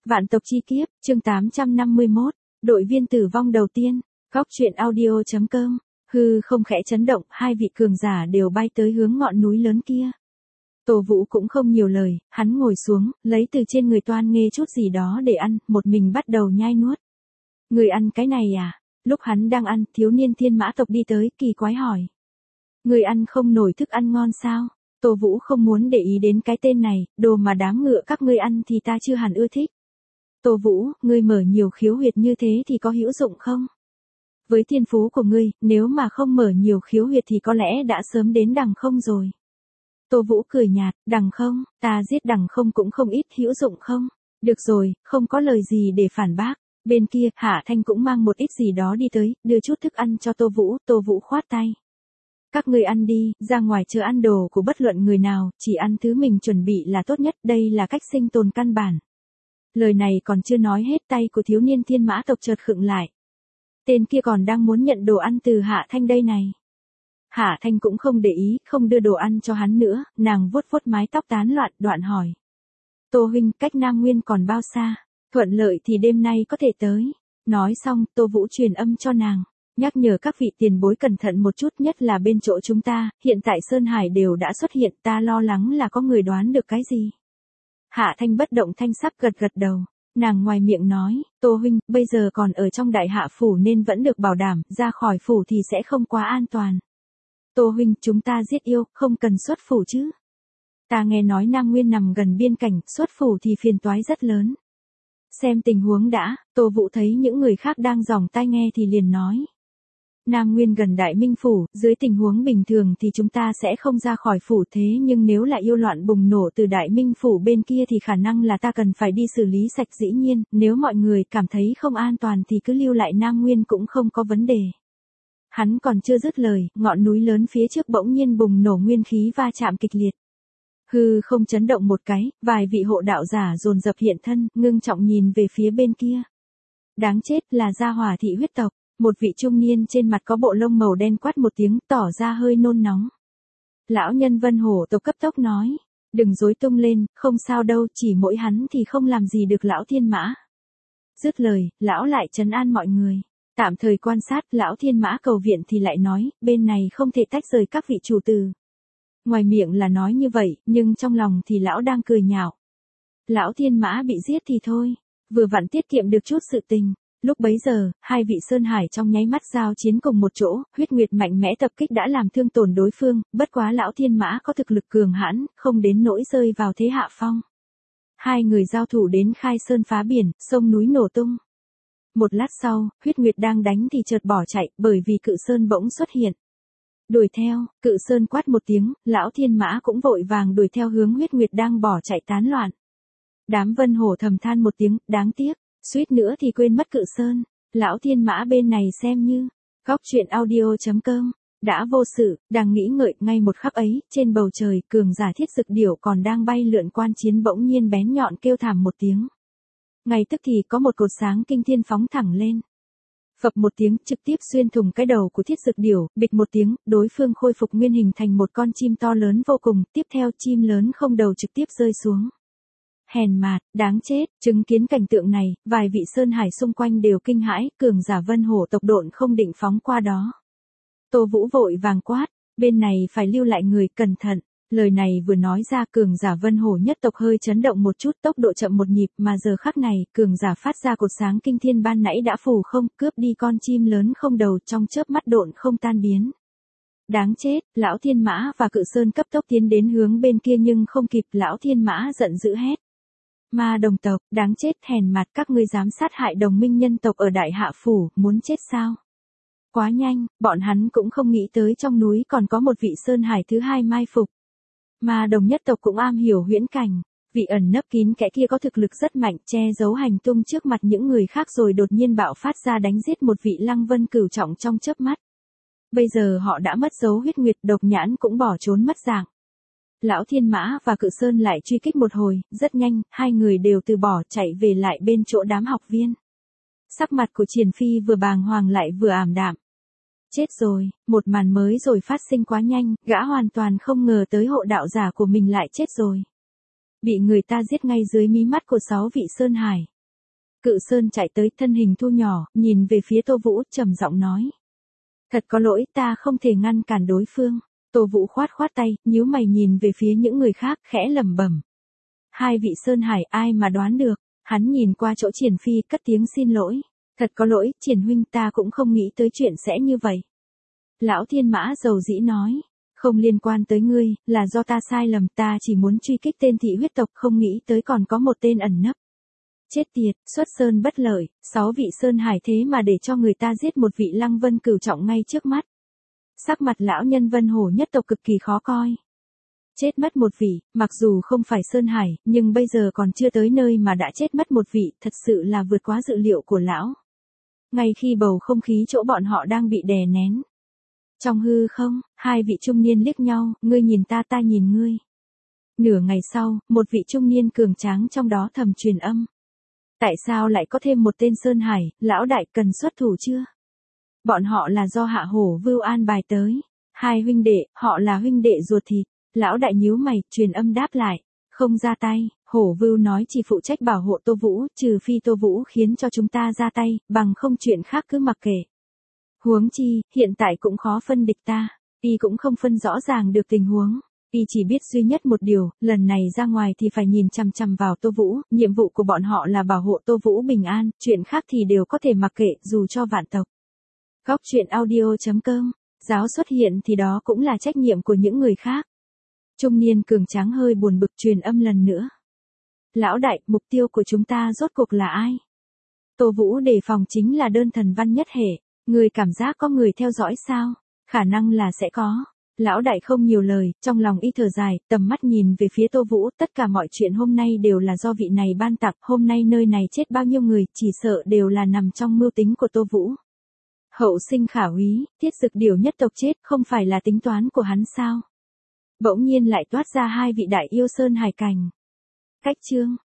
Vạn tộc chi kiếp, chương 851, đội viên tử vong đầu tiên, góc truyện audio.com, hư không khẽ chấn động, hai vị cường giả đều bay tới hướng ngọn núi lớn kia. Tô Vũ cũng không nhiều lời, hắn ngồi xuống, lấy từ trên người Toan Nghê chút gì đó để ăn, một mình bắt đầu nhai nuốt. Người ăn cái này à? Lúc hắn đang ăn, thiếu niên thiên mã tộc đi tới, kỳ quái hỏi. Người ăn không nổi thức ăn ngon sao? Tô Vũ không muốn để ý đến cái tên này, đồ mà đám ngựa các ngươi ăn thì ta chưa hẳn ưa thích. Tô Vũ, ngươi mở nhiều khiếu huyệt như thế thì có hữu dụng không? Với thiên phú của ngươi, nếu mà không mở nhiều khiếu huyệt thì có lẽ đã sớm đến đằng không rồi. Tô Vũ cười nhạt, đằng không, ta giết đằng không cũng không ít, hữu dụng không? Được rồi, không có lời gì để phản bác. Bên kia, Hạ Thanh cũng mang một ít gì đó đi tới, đưa chút thức ăn cho Tô Vũ khoát tay. Các ngươi ăn đi, ra ngoài chờ ăn đồ của bất luận người nào, chỉ ăn thứ mình chuẩn bị là tốt nhất, đây là cách sinh tồn căn bản. Lời này còn chưa nói hết, tay của thiếu niên thiên mã tộc chợt khựng lại. Tên kia còn đang muốn nhận đồ ăn từ Hạ Thanh đây này. Hạ Thanh cũng không để ý, không đưa đồ ăn cho hắn nữa, nàng vuốt vuốt mái tóc tán loạn, đoạn hỏi. Tô huynh, cách Nam Nguyên còn bao xa? Thuận lợi thì đêm nay có thể tới. Nói xong, Tô Vũ truyền âm cho nàng. Nhắc nhở các vị tiền bối cẩn thận một chút, nhất là bên chỗ chúng ta, hiện tại Sơn Hải đều đã xuất hiện, ta lo lắng là có người đoán được cái gì. Hạ Thanh bất động thanh sắc gật gật đầu. Nàng ngoài miệng nói, Tô huynh, bây giờ còn ở trong đại hạ phủ nên vẫn được bảo đảm, ra khỏi phủ thì sẽ không quá an toàn. Tô huynh, chúng ta giết yêu, không cần xuất phủ chứ. Ta nghe nói Nam Nguyên nằm gần biên cảnh, xuất phủ thì phiền toái rất lớn. Xem tình huống đã, Tô Vũ thấy những người khác đang giỏng tai nghe thì liền nói. Nam Nguyên gần Đại Minh Phủ, dưới tình huống bình thường thì chúng ta sẽ không ra khỏi phủ, thế nhưng nếu là yêu loạn bùng nổ từ Đại Minh Phủ bên kia thì khả năng là ta cần phải đi xử lý sạch, dĩ nhiên, nếu mọi người cảm thấy không an toàn thì cứ lưu lại Nam Nguyên cũng không có vấn đề. Hắn còn chưa dứt lời, ngọn núi lớn phía trước bỗng nhiên bùng nổ nguyên khí va chạm kịch liệt. Hư không chấn động một cái, vài vị hộ đạo giả dồn dập hiện thân, ngưng trọng nhìn về phía bên kia. Đáng chết, là gia hỏa thị huyết tộc. Một vị trung niên trên mặt có bộ lông màu đen quát một tiếng, tỏ ra hơi nôn nóng. Lão nhân Vân Hổ tộc cấp tốc nói, đừng rối tung lên, không sao đâu, chỉ mỗi hắn thì không làm gì được lão thiên mã. Dứt lời, lão lại trấn an mọi người. Tạm thời quan sát, lão thiên mã cầu viện thì lại nói, bên này không thể tách rời các vị chủ tử. Ngoài miệng là nói như vậy, nhưng trong lòng thì lão đang cười nhạo. Lão thiên mã bị giết thì thôi, vừa vặn tiết kiệm được chút sự tình. Lúc bấy giờ, hai vị Sơn Hải trong nháy mắt giao chiến cùng một chỗ, huyết nguyệt mạnh mẽ tập kích đã làm thương tổn đối phương, bất quá lão thiên mã có thực lực cường hãn, không đến nỗi rơi vào thế hạ phong. Hai người giao thủ đến khai sơn phá biển, sông núi nổ tung. Một lát sau, huyết nguyệt đang đánh thì chợt bỏ chạy, bởi vì cự sơn bỗng xuất hiện. Đuổi theo, cự sơn quát một tiếng, lão thiên mã cũng vội vàng đuổi theo hướng huyết nguyệt đang bỏ chạy tán loạn. Đám Vân Hổ thầm than một tiếng, đáng tiếc. Suýt nữa thì quên mất cự sơn, lão thiên mã bên này xem như, góc truyện audio.com, đã vô sự, đang nghĩ ngợi, ngay một khắc ấy, trên bầu trời, cường giả thiết dực điểu còn đang bay lượn quan chiến bỗng nhiên bén nhọn kêu thảm một tiếng. Ngay tức thì có một cột sáng kinh thiên phóng thẳng lên. Phập một tiếng, trực tiếp xuyên thủng cái đầu của thiết dực điểu, bịch một tiếng, đối phương khôi phục nguyên hình thành một con chim to lớn vô cùng, tiếp theo chim lớn không đầu trực tiếp rơi xuống. Hèn mạt, đáng chết, chứng kiến cảnh tượng này, vài vị Sơn Hải xung quanh đều kinh hãi, cường giả Vân Hổ tộc độn không định phóng qua đó. Tô Vũ vội vàng quát, bên này phải lưu lại người, cẩn thận. Lời này vừa nói ra, cường giả Vân Hổ nhất tộc hơi chấn động một chút, tốc độ chậm một nhịp, mà giờ khắc này, cường giả phát ra cột sáng kinh thiên ban nãy đã phủ không, cướp đi con chim lớn không đầu, trong chớp mắt độn không tan biến. Đáng chết, lão thiên mã và cự sơn cấp tốc tiến đến hướng bên kia nhưng không kịp, lão thiên mã giận dữ hét. Ma đồng tộc, đáng chết, hèn mặt, các ngươi dám sát hại đồng minh nhân tộc ở Đại Hạ Phủ, muốn chết sao? Quá nhanh, bọn hắn cũng không nghĩ tới trong núi còn có một vị Sơn Hải thứ hai mai phục. Ma đồng nhất tộc cũng am hiểu huyễn cảnh, vị ẩn nấp kín kẽ kia có thực lực rất mạnh, che giấu hành tung trước mặt những người khác rồi đột nhiên bạo phát ra đánh giết một vị Lăng Vân cửu trọng trong chớp mắt. Bây giờ họ đã mất dấu huyết nguyệt, độc nhãn cũng bỏ trốn mất dạng. Lão thiên mã và cự sơn lại truy kích một hồi, rất nhanh, hai người đều từ bỏ chạy về lại bên chỗ đám học viên. Sắc mặt của Triển Phi vừa bàng hoàng lại vừa ảm đạm. Chết rồi, một màn mới rồi phát sinh quá nhanh, gã hoàn toàn không ngờ tới hộ đạo giả của mình lại chết rồi. Bị người ta giết ngay dưới mí mắt của 6 vị Sơn Hải. Cự Sơn chạy tới, thân hình thu nhỏ, nhìn về phía Tô Vũ, trầm giọng nói. Thật có lỗi, ta không thể ngăn cản đối phương. Tô Vũ khoát khoát tay, nhíu mày nhìn về phía những người khác, khẽ lẩm bẩm. Hai vị Sơn Hải, ai mà đoán được. Hắn nhìn qua chỗ Triển Phi, cất tiếng xin lỗi. Thật có lỗi, Triển huynh, ta cũng không nghĩ tới chuyện sẽ như vậy. Lão Thiên Mã dầu dĩ nói. Không liên quan tới ngươi, là do ta sai lầm, ta chỉ muốn truy kích tên thị huyết tộc, không nghĩ tới còn có một tên ẩn nấp. Chết tiệt, xuất sơn bất lợi, 6 vị Sơn Hải thế mà để cho người ta giết một vị Lăng Vân Cửu trọng ngay trước mắt. Sắc mặt lão nhân Vân Hổ nhất tộc cực kỳ khó coi. Chết mất một vị, mặc dù không phải Sơn Hải, nhưng bây giờ còn chưa tới nơi mà đã chết mất một vị, thật sự là vượt quá dự liệu của lão. Ngay khi bầu không khí chỗ bọn họ đang bị đè nén. Trong hư không, hai vị trung niên liếc nhau, ngươi nhìn ta nhìn ngươi. Nửa ngày sau, một vị trung niên cường tráng trong đó thầm truyền âm. Tại sao lại có thêm một tên Sơn Hải, lão đại cần xuất thủ chưa? Bọn họ là do Hạ Hổ Vưu an bài tới. Hai huynh đệ, họ là huynh đệ ruột thịt. Lão đại nhíu mày, truyền âm đáp lại. Không ra tay, Hổ Vưu nói chỉ phụ trách bảo hộ Tô Vũ, trừ phi Tô Vũ khiến cho chúng ta ra tay, bằng không chuyện khác cứ mặc kệ. Huống chi, hiện tại cũng khó phân địch ta. Y cũng không phân rõ ràng được tình huống. Y chỉ biết duy nhất một điều, lần này ra ngoài thì phải nhìn chằm chằm vào Tô Vũ, nhiệm vụ của bọn họ là bảo hộ Tô Vũ bình an, chuyện khác thì đều có thể mặc kệ, dù cho vạn tộc. Góc truyện audio.com, giáo xuất hiện thì đó cũng là trách nhiệm của những người khác. Trung niên cường tráng hơi buồn bực truyền âm lần nữa. Lão đại, mục tiêu của chúng ta rốt cuộc là ai? Tô Vũ đề phòng chính là đơn thần văn nhất hệ, người cảm giác có người theo dõi sao? Khả năng là sẽ có. Lão đại không nhiều lời, trong lòng y thở dài, tầm mắt nhìn về phía Tô Vũ, tất cả mọi chuyện hôm nay đều là do vị này ban tặng, hôm nay nơi này chết bao nhiêu người, chỉ sợ đều là nằm trong mưu tính của Tô Vũ. Hậu sinh khả úy, Tiết Dực Điều nhất tộc chết, không phải là tính toán của hắn sao? Bỗng nhiên lại toát ra hai vị đại yêu Sơn Hải cảnh. Cách chương